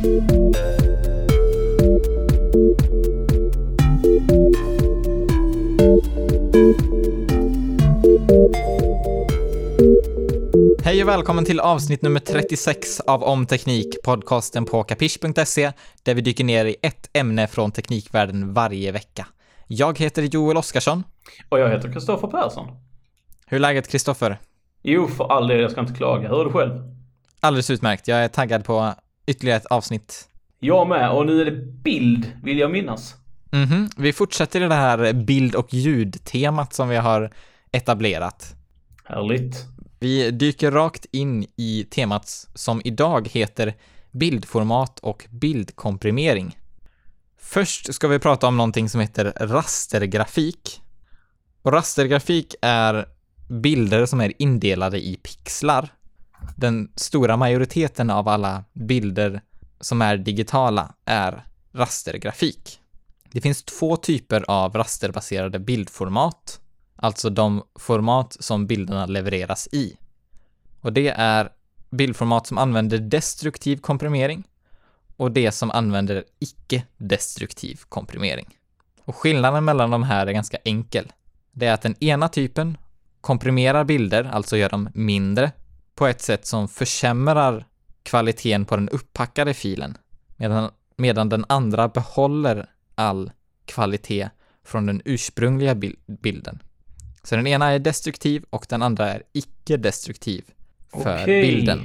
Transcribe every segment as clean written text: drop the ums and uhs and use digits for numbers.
Hej och välkommen till avsnitt nummer 36 av Om Teknik, podcasten på kapisch.se, där vi dyker ner i ett ämne från teknikvärlden varje vecka. Jag heter Joel Oskarsson. Och jag heter Kristoffer Persson. Hur är läget, Kristoffer? Jo, för all del, jag ska inte klaga. Hur är du själv? Alldeles utmärkt. Jag är taggad på ytterligare ett avsnitt. Jag med, och nu är det bild, vill jag minnas. Vi fortsätter i det här bild- och ljudtemat som vi har etablerat. Härligt. Vi dyker rakt in i temat som idag heter bildformat och bildkomprimering. Först ska vi prata om någonting som heter rastergrafik. Och rastergrafik är bilder som är indelade i pixlar. Den stora majoriteten av alla bilder som är digitala är rastergrafik. Det finns två typer av rasterbaserade bildformat, alltså de format som bilderna levereras i. Och det är bildformat som använder destruktiv komprimering och det som använder icke-destruktiv komprimering. Och skillnaden mellan de här är ganska enkel. Det är att den ena typen komprimerar bilder, alltså gör dem mindre, på ett sätt som försämrar kvaliteten på den upppackade filen, medan den andra behåller all kvalitet från den ursprungliga bilden. Så den ena är destruktiv och den andra är icke-destruktiv för bilden.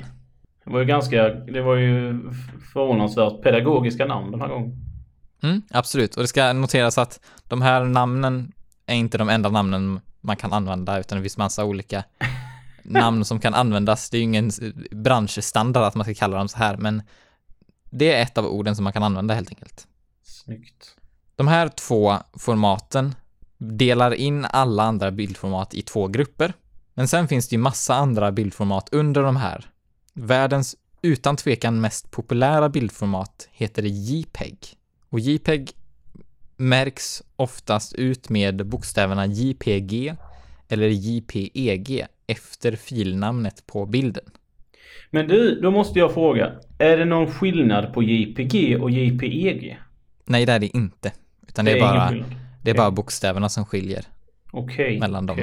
Det var ju förvånansvärt pedagogiska namn den här gången. Absolut, och det ska noteras att de här namnen är inte de enda namnen man kan använda, utan det finns massa olika namn som kan användas. Det är ju ingen branschstandard att man ska kalla dem så här, men det är ett av orden som man kan använda helt enkelt. Snyggt. De här två formaten delar in alla andra bildformat i två grupper. Men sen finns det ju massa andra bildformat under de här. Världens utan tvekan mest populära bildformat heter JPEG. Och JPEG märks oftast ut med bokstäverna JPG eller JPEG efter filnamnet på bilden. Men du, då måste jag fråga. Är det någon skillnad på JPG och JPEG? Nej, det är det inte. Utan det är bara bokstäverna som skiljer mellan dem.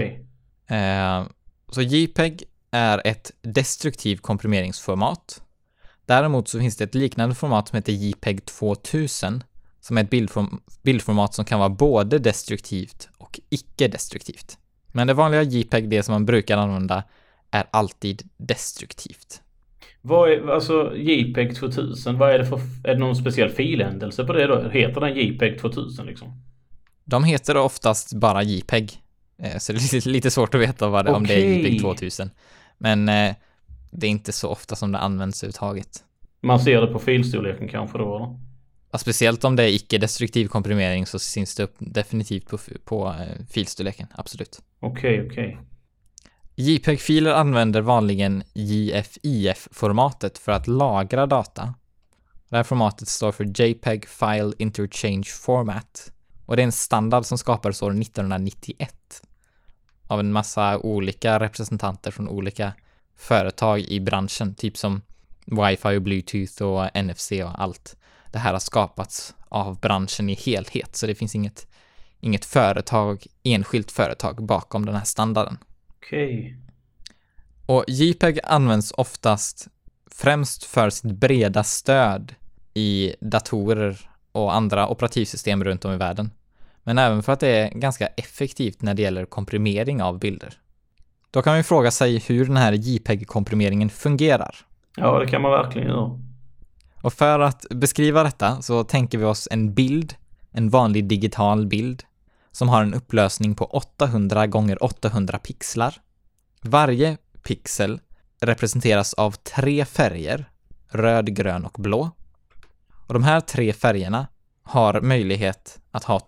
Så JPEG är ett destruktiv komprimeringsformat. Däremot så finns det ett liknande format som heter JPEG 2000 som är ett bildformat som kan vara både destruktivt och icke-destruktivt. Men det vanliga JPEG, det som man brukar använda, är alltid destruktivt. Vad är, alltså JPEG 2000, vad är det för, är det någon speciell filändelse på det då? Heter den JPEG 2000 liksom? De heter oftast bara JPEG. Så det är lite svårt att veta vad det, om det är JPEG 2000. Men det är inte så ofta som det används överhuvudtaget. Man ser det på filstorleken kanske då, eller? Ja, speciellt om det är icke-destruktiv komprimering så syns det upp definitivt på filstorleken, absolut. Okej. JPEG-filer använder vanligen JFIF-formatet för att lagra data. Det här formatet står för JPEG File Interchange Format. Och det är en standard som skapades år 1991 av en massa olika representanter från olika företag i branschen, typ som Wi-Fi och Bluetooth och NFC och allt. Det här har skapats av branschen i helhet, så det finns inget enskilt företag bakom den här standarden. Okej. Och JPEG används oftast främst för sitt breda stöd i datorer och andra operativsystem runt om i världen. Men även för att det är ganska effektivt när det gäller komprimering av bilder. Då kan man ju fråga sig hur den här JPEG-komprimeringen fungerar. Ja, det kan man verkligen göra. Och för att beskriva detta så tänker vi oss en vanlig digital bild, som har en upplösning på 800 x 800 pixlar. Varje pixel representeras av 3 färger, röd, grön och blå. Och de här 3 färgerna har möjlighet att ha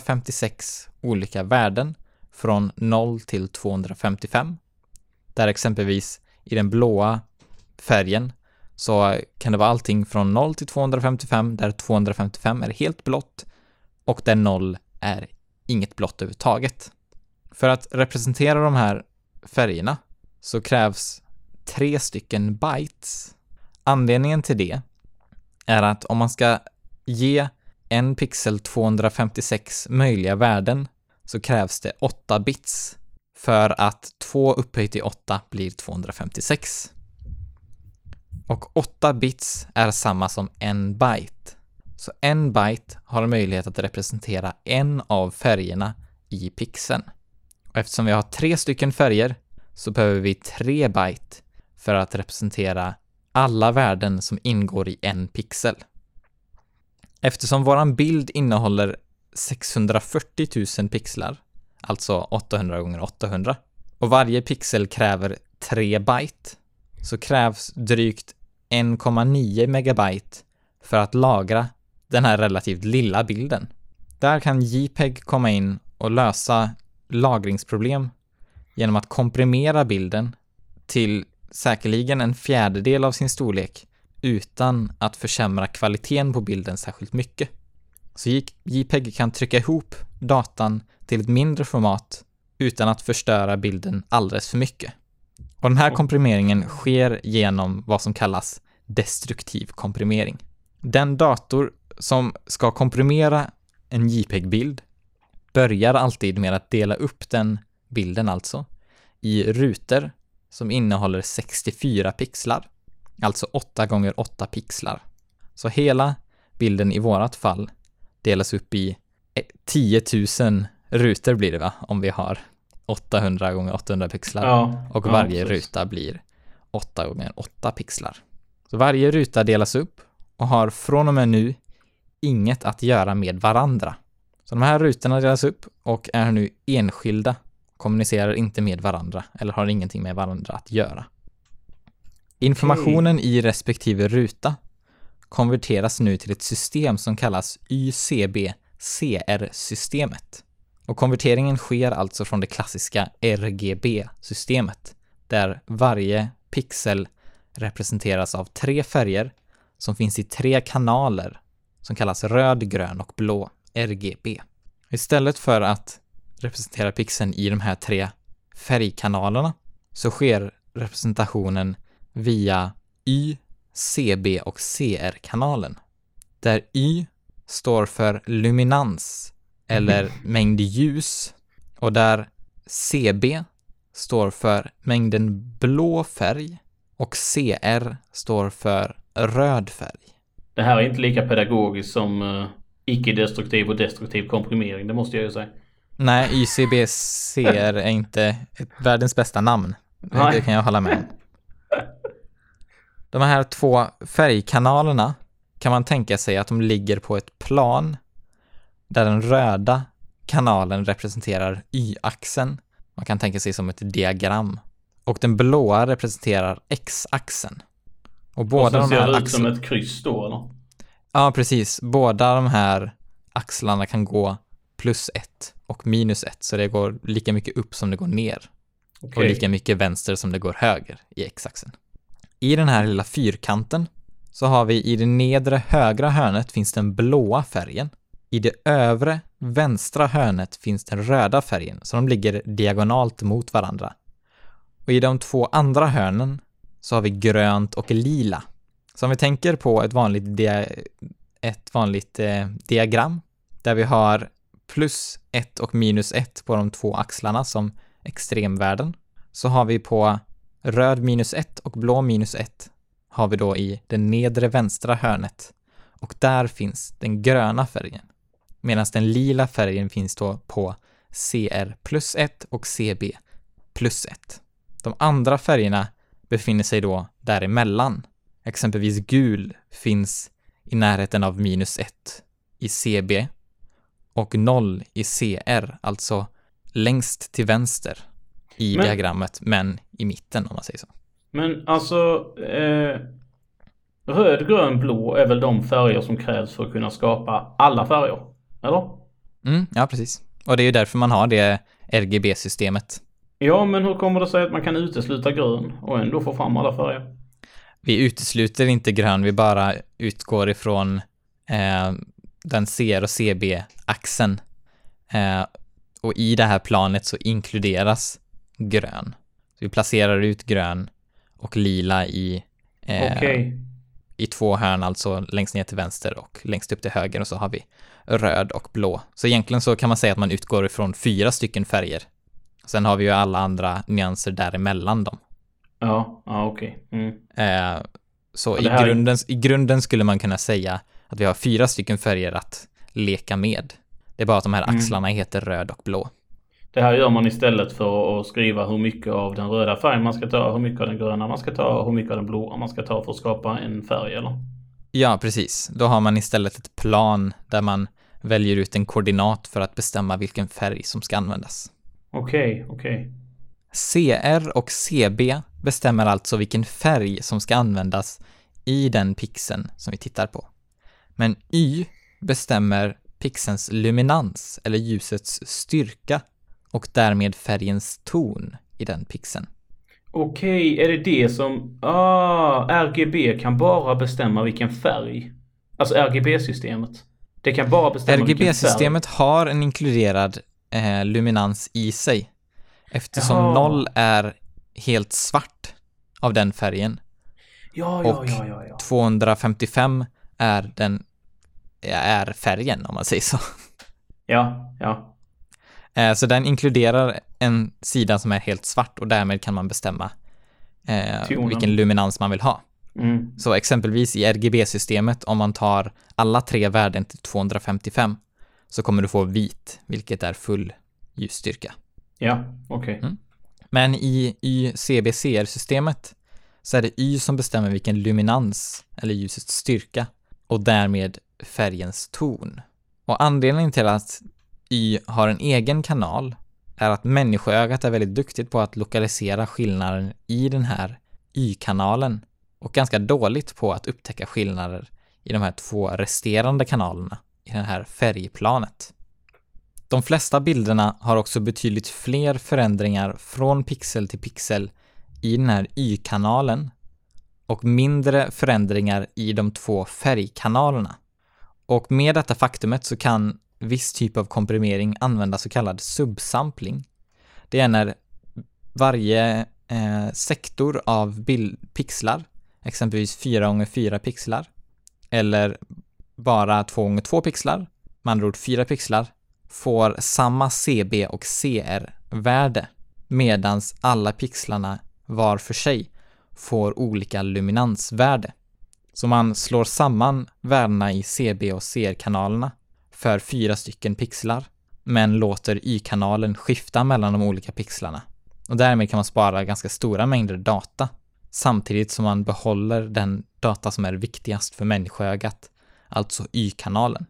256 olika värden från 0 till 255. Där exempelvis i den blåa färgen så kan det vara allting från 0 till 255, där 255 är helt blått och där 0 är inget blått överhuvudtaget. För att representera de här färgerna så krävs 3 stycken bytes. Anledningen till det är att om man ska ge en pixel 256 möjliga värden så krävs det 8 bits för att 2 upphöjt till 8 blir 256. Och 8 bits är samma som 1 byte. Så 1 byte har möjlighet att representera en av färgerna i pixeln. Och eftersom vi har 3 stycken färger så behöver vi 3 byte för att representera alla värden som ingår i en pixel. Eftersom våran bild innehåller 640 000 pixlar, alltså 800 gånger 800, och varje pixel kräver 3 byte, så krävs drygt 1,9 megabyte för att lagra den här relativt lilla bilden. Där kan JPEG komma in och lösa lagringsproblem genom att komprimera bilden till säkerligen en fjärdedel av sin storlek utan att försämra kvaliteten på bilden särskilt mycket. Så JPEG kan trycka ihop datan till ett mindre format utan att förstöra bilden alldeles för mycket. Och den här komprimeringen sker genom vad som kallas destruktiv komprimering. Den dator som ska komprimera en JPEG-bild börjar alltid med att dela upp den bilden alltså i rutor som innehåller 64 pixlar, alltså 8 gånger 8 pixlar. Så hela bilden i vårat fall delas upp i 10 000 rutor blir det va? Om vi har 800 gånger 800 pixlar. Ja, och varje ruta blir 8 gånger 8 pixlar. Så varje ruta delas upp och har från och med nu inget att göra med varandra. Så de här rutorna delas upp och är nu enskilda, kommunicerar inte med varandra eller har ingenting med varandra att göra. Informationen i respektive ruta konverteras nu till ett system som kallas YCB-CR-systemet. Och konverteringen sker alltså från det klassiska RGB-systemet, där varje pixel representeras av 3 färger som finns i 3 kanaler som kallas röd, grön och blå, RGB. Istället för att representera pixeln i de här 3 färgkanalerna så sker representationen via Y, CB och CR-kanalen. Där Y står för luminans eller mängd ljus och där CB står för mängden blå färg och CR står för röd färg. Det här är inte lika pedagogiskt som icke-destruktiv och destruktiv komprimering, det måste jag ju säga. Nej, YCB-CR är inte världens bästa namn. Det kan jag hålla med om. De här 2 färgkanalerna kan man tänka sig att de ligger på ett plan där den röda kanalen representerar Y-axeln. Man kan tänka sig som ett diagram. Och den blåa representerar X-axeln. Och båda de här ser ut som ett kryss då, eller? Ja, precis. Båda de här axlarna kan gå +1 och -1. Så det går lika mycket upp som det går ner. Okay. Och lika mycket vänster som det går höger i X-axeln. I den här lilla fyrkanten så har vi i det nedre högra hörnet finns den blåa färgen. I det övre vänstra hörnet finns den röda färgen, så de ligger diagonalt mot varandra. Och i de 2 andra hörnen så har vi grönt och lila. Så om vi tänker på ett vanligt diagram där vi har +1 och -1 på de 2 axlarna som extremvärden, så har vi på röd -1 och blå -1 har vi då i det nedre vänstra hörnet. Och där finns den gröna färgen. Medan den lila färgen finns då på CR +1 och CB +1. De andra färgerna befinner sig då däremellan. Exempelvis gul finns i närheten av -1 i CB och 0 i CR, alltså längst till vänster i diagrammet, men i mitten om man säger så. Men alltså röd, grön, blå är väl de färger som krävs för att kunna skapa alla färger, eller? Ja, precis. Och det är ju därför man har det RGB-systemet. Ja, men hur kommer det sig att man kan utesluta grön och ändå få fram alla färger? Vi utesluter inte grön, vi bara utgår ifrån den CR och CB-axeln. Och i det här planet så inkluderas grön. Så vi placerar ut grön och lila i i 2 hörn, alltså längst ner till vänster och längst upp till höger, och så har vi röd och blå. Så egentligen så kan man säga att man utgår ifrån 4 stycken färger. Sen har vi ju alla andra nyanser däremellan dem. Ja, okej. Mm. Så i grunden skulle man kunna säga att vi har 4 stycken färger att leka med. Det är bara att de här axlarna heter röd och blå. Det här gör man istället för att skriva hur mycket av den röda färgen man ska ta, hur mycket av den gröna man ska ta och hur mycket av den blåa man ska ta för att skapa en färg, eller? Ja, precis. Då har man istället ett plan där man väljer ut en koordinat för att bestämma vilken färg som ska användas. Okej. CR och CB bestämmer alltså vilken färg som ska användas i den pixeln som vi tittar på. Men Y bestämmer pixelns luminans eller ljusets styrka och därmed färgens ton i den pixeln. Okej, är det som... RGB kan bara bestämma vilken färg. Alltså RGB-systemet. Det kan bara bestämma vilken färg. RGB-systemet har en inkluderad luminans i sig. Eftersom 0 är helt svart av den färgen. Ja. 255 är färgen, om man säger så. Ja. Så den inkluderar en sida som är helt svart och därmed kan man bestämma vilken luminans man vill ha. Mm. Så exempelvis i RGB-systemet, om man tar alla 3 värden till 255 så kommer du få vit, vilket är full ljusstyrka. Ja, okej. Men i YCBCR-systemet så är det Y som bestämmer vilken luminans eller ljusets styrka och därmed färgens ton. Och anledningen till att Y har en egen kanal är att människoögat är väldigt duktigt på att lokalisera skillnaden i den här Y-kanalen och ganska dåligt på att upptäcka skillnader i de här 2 resterande kanalerna i det här färgplanet. De flesta bilderna har också betydligt fler förändringar från pixel till pixel i den här Y-kanalen och mindre förändringar i de 2 färgkanalerna. Och med detta faktumet så kan viss typ av komprimering använda så kallad subsampling. Det är när varje sektor av pixlar, exempelvis 4x4 pixlar, eller bara 2x2 pixlar, med andra ord 4 pixlar, får samma CB och CR-värde, medans alla pixlarna var för sig får olika luminansvärde. Så man slår samman värdena i CB och CR-kanalerna för 4 stycken pixlar, men låter Y-kanalen skifta mellan de olika pixlarna. Och därmed kan man spara ganska stora mängder data, samtidigt som man behåller den data som är viktigast för människoögat, alltså Y-kanalen.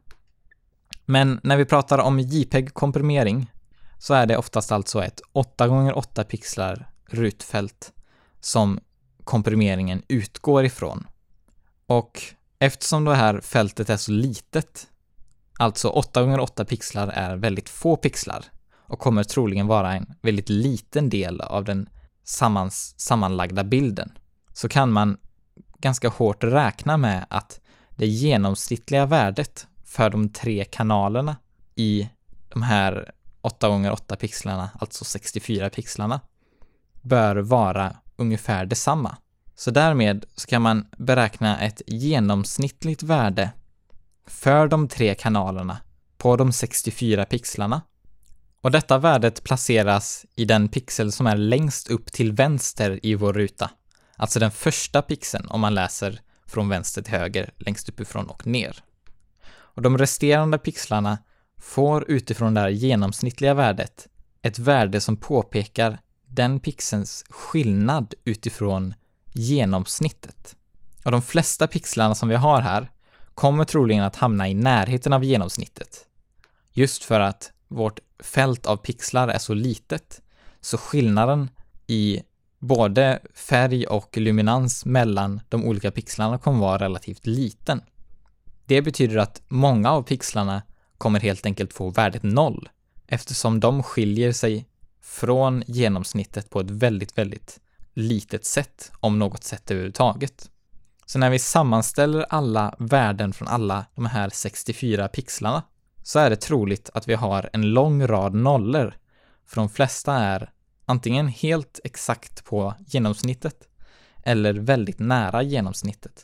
Men när vi pratar om JPEG-komprimering så är det oftast alltså ett 8x8 pixlar rutfält som komprimeringen utgår ifrån. Och eftersom det här fältet är så litet, alltså 8x8 pixlar är väldigt få pixlar och kommer troligen vara en väldigt liten del av den sammanlagda bilden, så kan man ganska hårt räkna med att det genomsnittliga värdet för de 3 kanalerna i de här 8x8 pixlarna, alltså 64 pixlarna, bör vara ungefär detsamma. Så därmed så kan man beräkna ett genomsnittligt värde för de 3 kanalerna på de 64 pixlarna. Och detta värdet placeras i den pixel som är längst upp till vänster i vår ruta. Alltså den första pixeln om man läser från vänster till höger, längst uppifrån och ner. Och de resterande pixlarna får utifrån det här genomsnittliga värdet ett värde som påpekar den pixelns skillnad utifrån genomsnittet. Och de flesta pixlarna som vi har här kommer troligen att hamna i närheten av genomsnittet. Just för att vårt fält av pixlar är så litet, så skillnaden i både färg och luminans mellan de olika pixlarna kommer vara relativt liten. Det betyder att många av pixlarna kommer helt enkelt få värdet 0, eftersom de skiljer sig från genomsnittet på ett väldigt, väldigt litet sätt, om något sätt överhuvudtaget. Så när vi sammanställer alla värden från alla de här 64 pixlarna så är det troligt att vi har en lång rad nollor, för de flesta är antingen helt exakt på genomsnittet eller väldigt nära genomsnittet.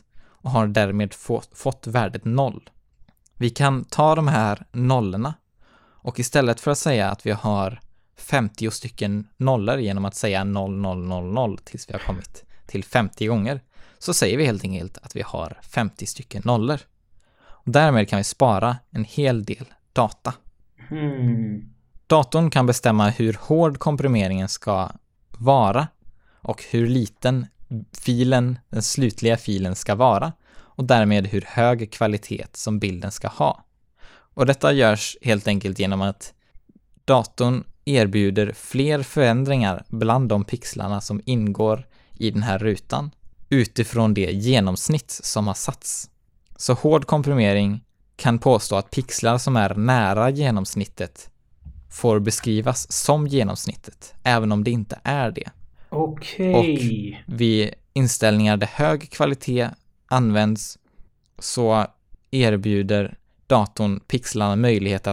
och har därmed fått värdet 0. Vi kan ta de här nollorna och istället för att säga att vi har 50 stycken nollor genom att säga 0, 0, 0, 0 tills vi har kommit till 50 gånger, så säger vi helt enkelt att vi har 50 stycken nollor. Och därmed kan vi spara en hel del data. Datorn kan bestämma hur hård komprimeringen ska vara och hur liten den slutliga filen ska vara och därmed hur hög kvalitet som bilden ska ha. Och detta görs helt enkelt genom att datorn erbjuder fler förändringar bland de pixlarna som ingår i den här rutan utifrån det genomsnitt som har satts. Så hård komprimering kan påstå att pixlar som är nära genomsnittet får beskrivas som genomsnittet, även om det inte är det. Okej. Och vid inställningar där hög kvalitet används så erbjuder datorn pixlarna möjlighet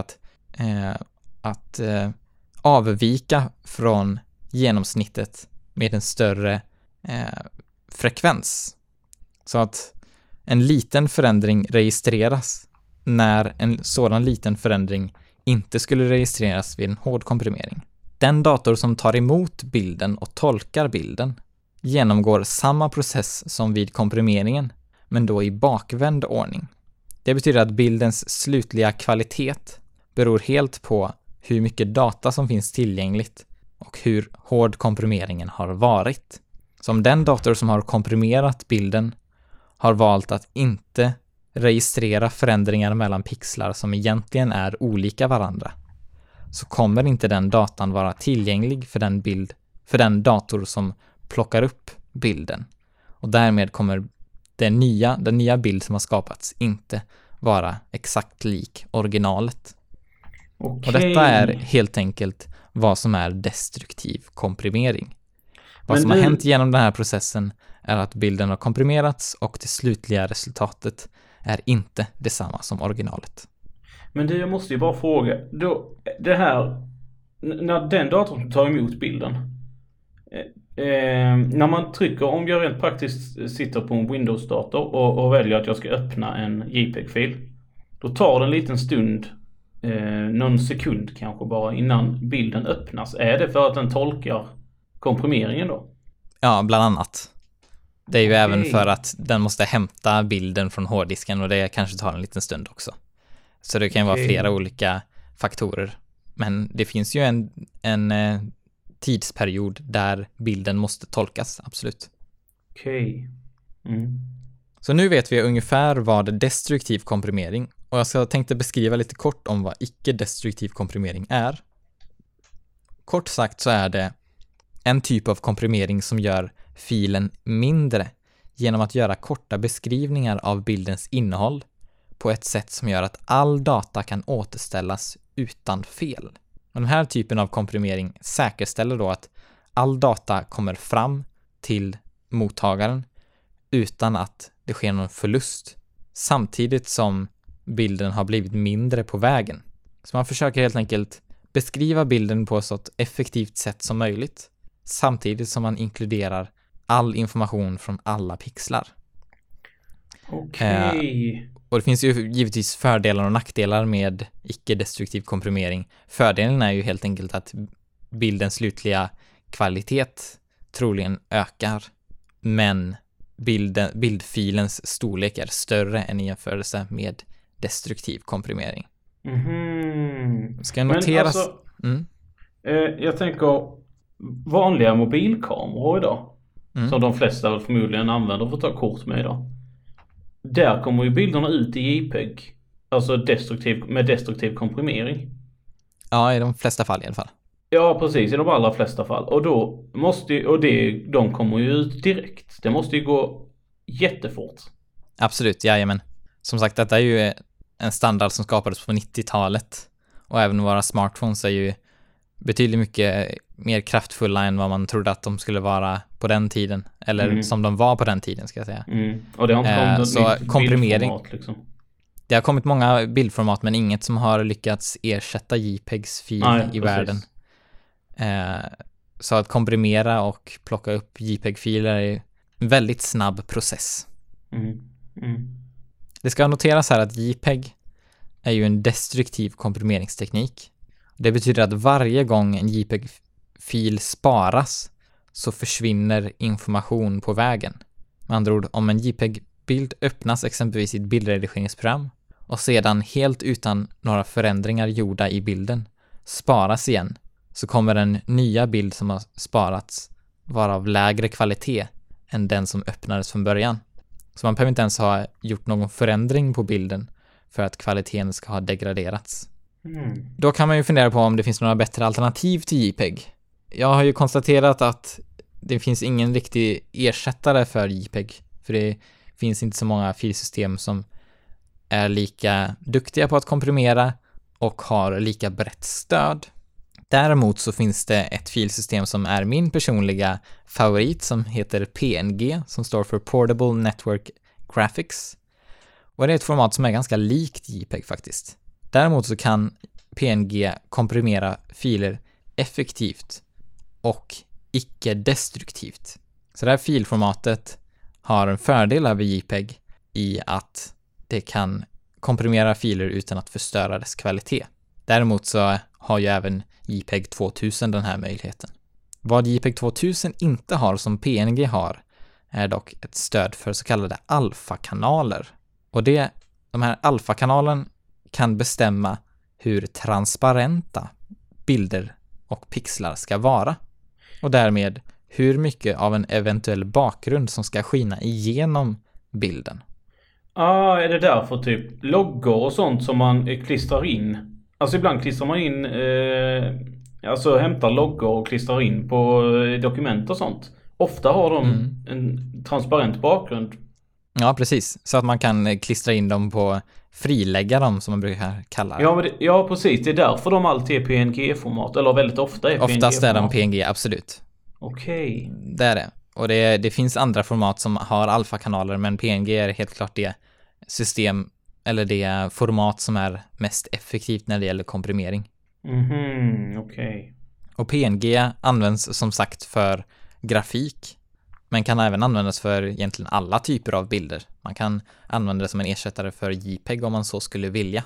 att avvika från genomsnittet med en större frekvens. Så att en liten förändring registreras när en sådan liten förändring inte skulle registreras vid en hård komprimering. Den dator som tar emot bilden och tolkar bilden genomgår samma process som vid komprimeringen, men då i bakvänd ordning. Det betyder att bildens slutliga kvalitet beror helt på hur mycket data som finns tillgängligt och hur hård komprimeringen har varit. Så om den dator som har komprimerat bilden har valt att inte registrera förändringar mellan pixlar som egentligen är olika varandra, så kommer inte den datan vara tillgänglig för den dator som plockar upp bilden. Och därmed kommer den nya bild som har skapats inte vara exakt lik originalet. Okej. Och detta är helt enkelt vad som är destruktiv komprimering. Vad som har hänt genom den här processen är att bilden har komprimerats och det slutliga resultatet är inte detsamma som originalet. Men jag måste ju bara fråga. Det här, när den datorn tar emot bilden, när man trycker, om jag rent praktiskt sitter på en Windows-dator och väljer att jag ska öppna en JPEG-fil, då tar det en liten stund, någon sekund kanske bara, innan bilden öppnas. Är det för att den tolkar komprimeringen då? Ja, bland annat. Det är ju även för att den måste hämta bilden från hårddisken och det kanske tar en liten stund också. Så det kan ju vara flera olika faktorer. Men det finns ju en tidsperiod där bilden måste tolkas, absolut. Okej. Så nu vet vi ungefär vad destruktiv komprimering, och jag tänkte beskriva lite kort om vad icke-destruktiv komprimering är. Kort sagt så är det en typ av komprimering som gör filen mindre genom att göra korta beskrivningar av bildens innehåll på ett sätt som gör att all data kan återställas utan fel. Och den här typen av komprimering säkerställer då att all data kommer fram till mottagaren utan att det sker någon förlust, samtidigt som bilden har blivit mindre på vägen. Så man försöker helt enkelt beskriva bilden på ett så effektivt sätt som möjligt, samtidigt som man inkluderar all information från alla pixlar. Okej. Och det finns ju givetvis fördelar och nackdelar med icke-destruktiv komprimering. Fördelen är ju helt enkelt att bildens slutliga kvalitet troligen ökar, men bildfilens storlek är större än i jämförelse med destruktiv komprimering. Ska noteras... Men alltså, jag tänker vanliga mobilkameror idag, som de flesta förmodligen använder för att ta kort med idag. Där kommer ju bilderna ut i JPEG, alltså med destruktiv komprimering. Ja, i de flesta fall i alla fall. Ja, precis, i de allra flesta fall. Och då de kommer ju ut direkt. Det måste ju gå jättefort. Absolut, jajamän. Som sagt, detta är ju en standard som skapades på 90-talet. Och även våra smartphones är ju betydligt mycket mer kraftfulla än vad man trodde att de skulle vara på den tiden. Eller som de var på den tiden, ska jag säga. Och det har inte kommit så komprimering, bildformat, liksom. Det har kommit många bildformat, men inget som har lyckats ersätta JPEGs fil i världen. Så att komprimera och plocka upp JPEG-filer är en väldigt snabb process. Det ska noteras här att JPEG är ju en destruktiv komprimeringsteknik. Det betyder att varje gång en JPEG-fil sparas så försvinner information på vägen. Med andra ord, om en JPEG-bild öppnas exempelvis i ett bildredigeringsprogram och sedan helt utan några förändringar gjorda i bilden sparas igen, så kommer den nya bild som har sparats vara av lägre kvalitet än den som öppnades från början. Så man behöver inte ens ha gjort någon förändring på bilden för att kvaliteten ska ha degraderats. Då kan man ju fundera på om det finns några bättre alternativ till JPEG. Jag har ju konstaterat att det finns ingen riktig ersättare för JPEG, för det finns inte så många filsystem som är lika duktiga på att komprimera och har lika brett stöd. Däremot så finns det ett filsystem som är min personliga favorit som heter PNG, som står för Portable Network Graphics. Och det är ett format som är ganska likt JPEG faktiskt. Däremot så kan PNG komprimera filer effektivt och icke-destruktivt. Så det här filformatet har en fördel över JPEG i att det kan komprimera filer utan att förstöra dess kvalitet. Däremot så har ju även JPEG 2000 den här möjligheten. Vad JPEG 2000 inte har som PNG har är dock ett stöd för så kallade alfakanaler. Och de här alfakanalen kan bestämma hur transparenta bilder och pixlar ska vara. Och därmed hur mycket av en eventuell bakgrund som ska skina igenom bilden. Är det därför typ loggor och sånt som man klistrar in? Alltså ibland klistrar man in, alltså hämtar loggor och klistrar in på dokument och sånt. Ofta har de en transparent bakgrund. Ja, precis. Så att man kan klistra in dem på, frilägga dem som man brukar kalla det. Ja, ja, precis. Det är därför de alltid är PNG-format. Eller väldigt ofta är PNG-format. Oftast är de PNG, absolut. Okej. Det är det. Och det finns andra format som har alfakanaler, men PNG är helt klart det system eller det format som är mest effektivt när det gäller komprimering. Okej. Och PNG används som sagt för grafik, men kan även användas för egentligen alla typer av bilder. Man kan använda det som en ersättare för JPEG om man så skulle vilja.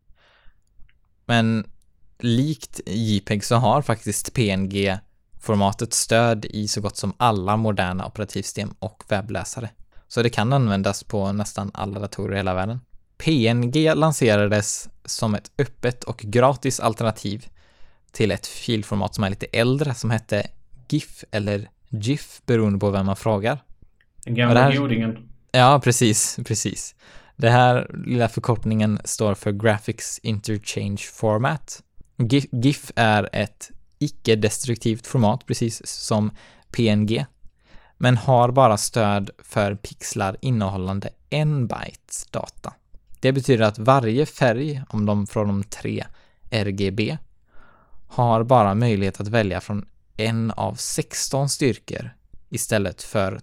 Men likt JPEG så har faktiskt PNG-formatet stöd i så gott som alla moderna operativsystem och webbläsare. Så det kan användas på nästan alla datorer i hela världen. PNG lanserades som ett öppet och gratis alternativ till ett filformat som är lite äldre som hette GIF eller GIF beroende på vem man frågar. Den gamla godingen. Ja, precis. Det här lilla förkortningen står för Graphics Interchange Format. GIF är ett icke-destruktivt format, precis som PNG, men har bara stöd för pixlar innehållande 1 byte data. Det betyder att varje färg, om de från de 3 RGB, har bara möjlighet att välja från en av 16 styrkor istället för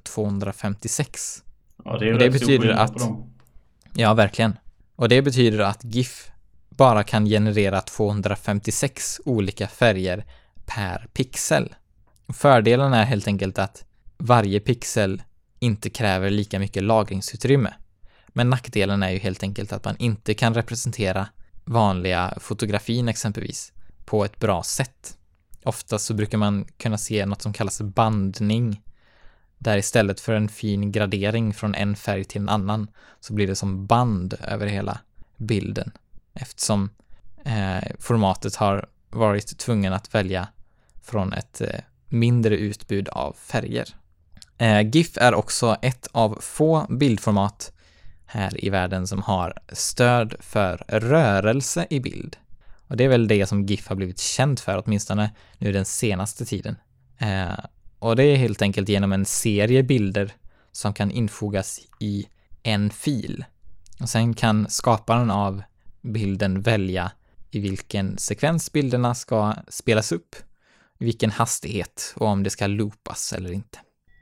256. Ja, det är det betyder att ja, verkligen. Och det betyder att GIF bara kan generera 256 olika färger per pixel. Fördelen är helt enkelt att varje pixel inte kräver lika mycket lagringsutrymme. Men nackdelen är ju helt enkelt att man inte kan representera vanliga fotografin exempelvis på ett bra sätt. Ofta så brukar man kunna se något som kallas bandning, där istället för en fin gradering från en färg till en annan så blir det som band över hela bilden, eftersom formatet har varit tvungen att välja från ett mindre utbud av färger. GIF är också ett av få bildformat här i världen som har stöd för rörelse i bild. Och det är väl det som GIF har blivit känt för, åtminstone nu den senaste tiden. Och det är helt enkelt genom en serie bilder som kan infogas i en fil. Och sen kan skaparen av bilden välja i vilken sekvens bilderna ska spelas upp, i vilken hastighet och om det ska loopas eller inte.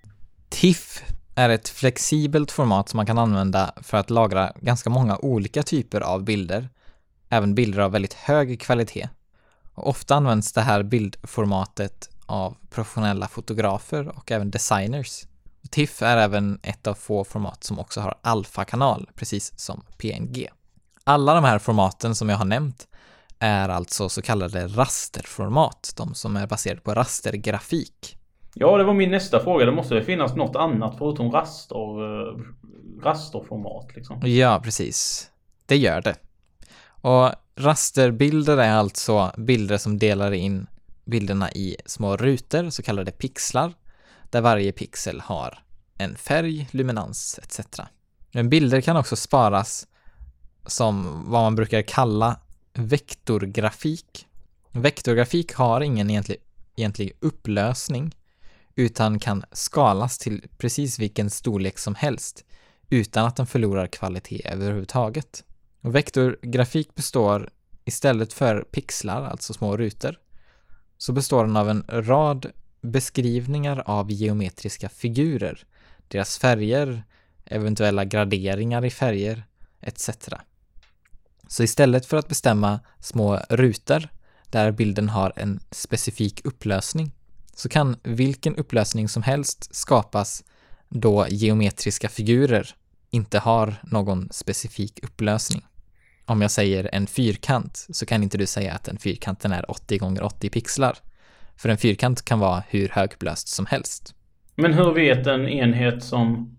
TIFF är ett flexibelt format som man kan använda för att lagra ganska många olika typer av bilder, även bilder av väldigt hög kvalitet. Och ofta används det här bildformatet av professionella fotografer och även designers. TIFF är även ett av få format som också har alfakanal, precis som PNG. Alla de här formaten som jag har nämnt är alltså så kallade rasterformat, de som är baserade på rastergrafik. Ja, det var min nästa fråga. Det måste finnas något annat förutom rasterformat liksom. Ja, precis. Det gör det. Och rasterbilder är alltså bilder som delar in bilderna i små rutor, så kallade pixlar, där varje pixel har en färg, luminans etc. Men bilder kan också sparas som vad man brukar kalla vektorgrafik. Vektorgrafik har ingen egentlig upplösning utan kan skalas till precis vilken storlek som helst utan att den förlorar kvalitet överhuvudtaget. Och vektorgrafik består istället för pixlar, alltså små rutor, så består den av en rad beskrivningar av geometriska figurer, deras färger, eventuella graderingar i färger, etc. Så istället för att bestämma små rutor där bilden har en specifik upplösning, så kan vilken upplösning som helst skapas då geometriska figurer inte har någon specifik upplösning. Om jag säger en fyrkant så kan inte du säga att den fyrkanten är 80 x 80 pixlar. För en fyrkant kan vara hur högupplöst som helst. Men hur vet en enhet som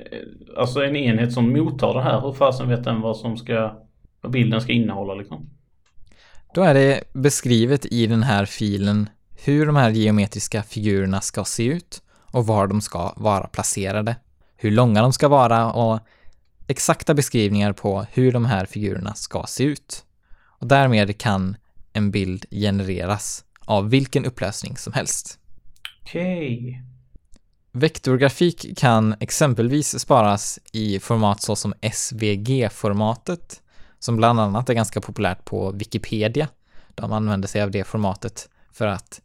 mottar det här, hur fasen vet den vad bilden ska innehålla liksom? Då är det beskrivet i den här filen hur de här geometriska figurerna ska se ut och var de ska vara placerade, hur långa de ska vara och exakta beskrivningar på hur de här figurerna ska se ut. Och därmed kan en bild genereras av vilken upplösning som helst. Okej. Vektorgrafik kan exempelvis sparas i format såsom SVG-formatet, som bland annat är ganska populärt på Wikipedia. De använder sig av det formatet för att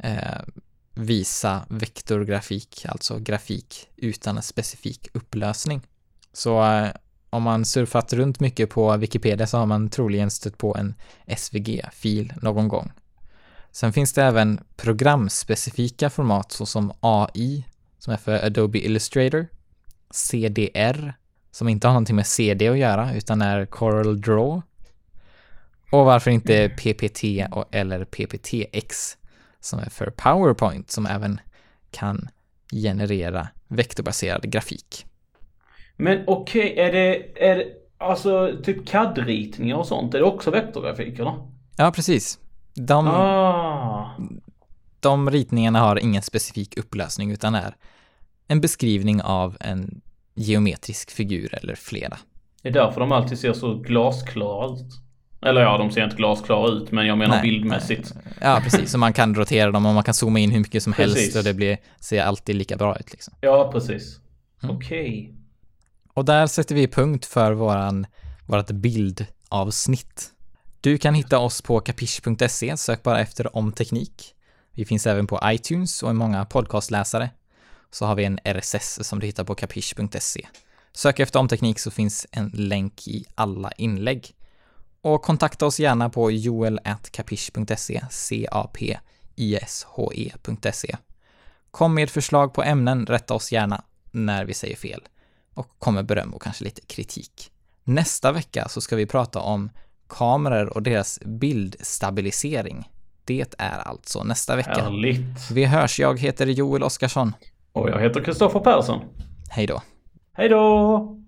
visa vektorgrafik, alltså grafik utan en specifik upplösning. Så om man surfat runt mycket på Wikipedia så har man troligen stött på en SVG-fil någon gång. Sen finns det även programspecifika format såsom AI, som är för Adobe Illustrator, CDR, som inte har någonting med CD att göra utan är Corel Draw, och varför inte PPT eller PPTX, som är för PowerPoint, som även kan generera vektorbaserad grafik. Men okej, är det alltså typ CAD-ritningar och sånt, är det också vektorgrafik eller? Ja, precis. De ritningarna har ingen specifik upplösning utan är en beskrivning av en geometrisk figur eller flera. Det är därför de alltid ser så glasklara ut. Eller ja, de ser inte glasklara ut, men jag menar bildmässigt. Ja, precis. Så man kan rotera dem och man kan zooma in hur mycket som helst och det ser alltid lika bra ut liksom. Ja, precis. Okej. Och där sätter vi punkt för vårat bildavsnitt. Du kan hitta oss på kapisch.se, sök bara efter om teknik. Vi finns även på iTunes och i många podcastläsare. Så har vi en RSS som du hittar på kapisch.se. Sök efter om teknik så finns en länk i alla inlägg. Och kontakta oss gärna på joel@kapisch.se, capishe.se. Kom med förslag på ämnen, rätta oss gärna när vi säger fel. Och kom med beröm och kanske lite kritik. Nästa vecka så ska vi prata om kameror och deras bildstabilisering. Det är alltså nästa vecka. Härligt. Vi hörs, jag heter Joel Oskarsson. Och jag heter Kristoffer Persson. Hej då. Hej då!